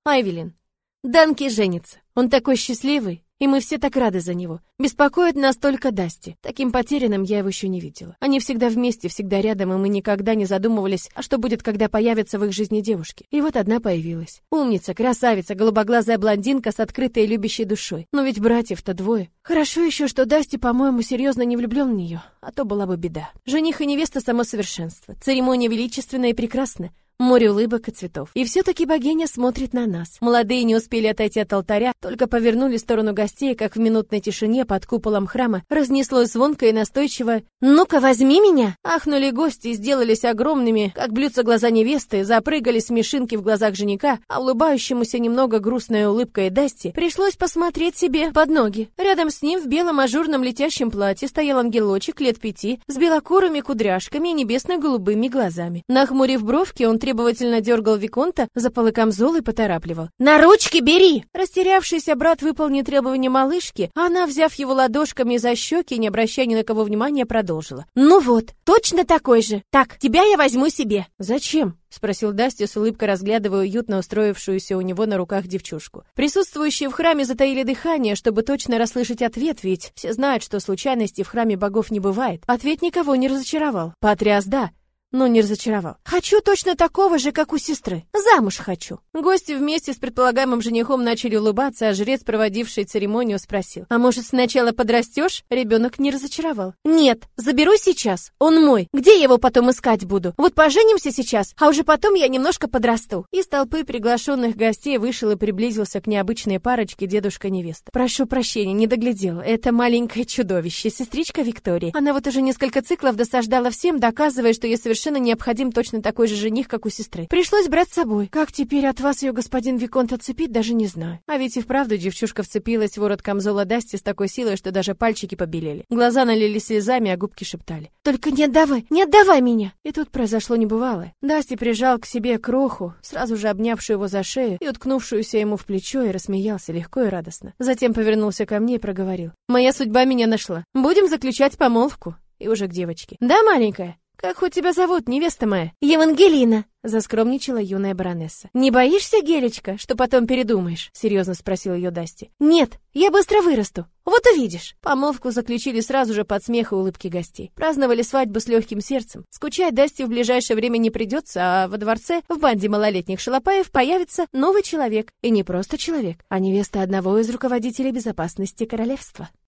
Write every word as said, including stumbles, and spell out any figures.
Айвелин. Данки женится. Он такой счастливый. И мы все так рады за него. Беспокоит нас только Дасти. Таким потерянным я его еще не видела. Они всегда вместе, всегда рядом, и мы никогда не задумывались, а что будет, когда появятся в их жизни девушки. И вот одна появилась. Умница, красавица, голубоглазая блондинка с открытой и любящей душой. Но ведь братьев-то двое. Хорошо еще, что Дасти, по-моему, серьезно не влюблен в нее, а то была бы беда. Жених и невеста — само совершенство. Церемония величественная и прекрасна. Море улыбок и цветов. И все-таки богиня смотрит на нас. Молодые не успели отойти от алтаря, только повернули в сторону гостей, как в минутной тишине под куполом храма разнеслось звонко и настойчиво: «Ну-ка, возьми меня!» Ахнули гости и сделались огромными, как блюдца глаза невесты, запрыгали смешинки в глазах жениха, а улыбающемуся немного грустной улыбкой Дасти пришлось посмотреть себе под ноги. Рядом с ним в белом ажурном летящем платье стоял ангелочек лет пяти с белокурыми кудряшками и небесно-голубыми глазами. Нахмурив бровки, он требовательно дергал виконта за полы камзола и поторапливал: «На ручки бери!» Растерявшийся брат выполнил требования малышки, а она, взяв его ладошками за щеки, не обращая ни на кого внимания, продолжила: «Ну вот, точно такой же. Так, тебя я возьму себе». «Зачем?» — спросил Дасти с улыбкой, разглядывая уютно устроившуюся у него на руках девчушку. Присутствующие в храме затаили дыхание, чтобы точно расслышать ответ, ведь все знают, что случайностей в храме богов не бывает. Ответ никого не разочаровал. Потряс, да, но не разочаровал. «Хочу точно такого же, как у сестры. Замуж хочу». Гости вместе с предполагаемым женихом начали улыбаться, а жрец, проводивший церемонию, спросил: «А может, сначала подрастешь?» Ребенок не разочаровал. «Нет, заберу сейчас. Он мой. Где я его потом искать буду? Вот поженимся сейчас, а уже потом я немножко подрасту». Из толпы приглашенных гостей вышел и приблизился к необычной парочке дедушка-невеста. «Прошу прощения, не доглядел. Это маленькое чудовище, сестричка Виктории. Она вот уже несколько циклов досаждала всем, доказывая, что ей совершенно Совершенно необходим точно такой же жених, как у сестры. Пришлось брать с собой. Как теперь от вас ее господин Виконт отцепить, даже не знаю». А ведь и вправду девчушка вцепилась в ворот камзола Дасти с такой силой, что даже пальчики побелели. Глаза налились слезами, а губки шептали: «Только не отдавай, не отдавай меня!» И тут произошло небывалое. Дасти прижал к себе кроху, сразу же обнявшую его за шею и уткнувшуюся ему в плечо, и рассмеялся легко и радостно. Затем повернулся ко мне и проговорил: «Моя судьба меня нашла. Будем заключать помолвку». И уже к девочке: «Да, маленькая? Как хоть тебя зовут, невеста моя?» «Евангелина», — заскромничала юная баронесса. «Не боишься, Гелечка, что потом передумаешь?» — серьезно спросил ее Дасти. «Нет, я быстро вырасту. Вот увидишь». Помолвку заключили сразу же под смех и улыбки гостей. Праздновали свадьбу с легким сердцем. Скучать Дасти в ближайшее время не придется, а во дворце в банде малолетних шалопаев появится новый человек. И не просто человек, а невеста одного из руководителей безопасности королевства.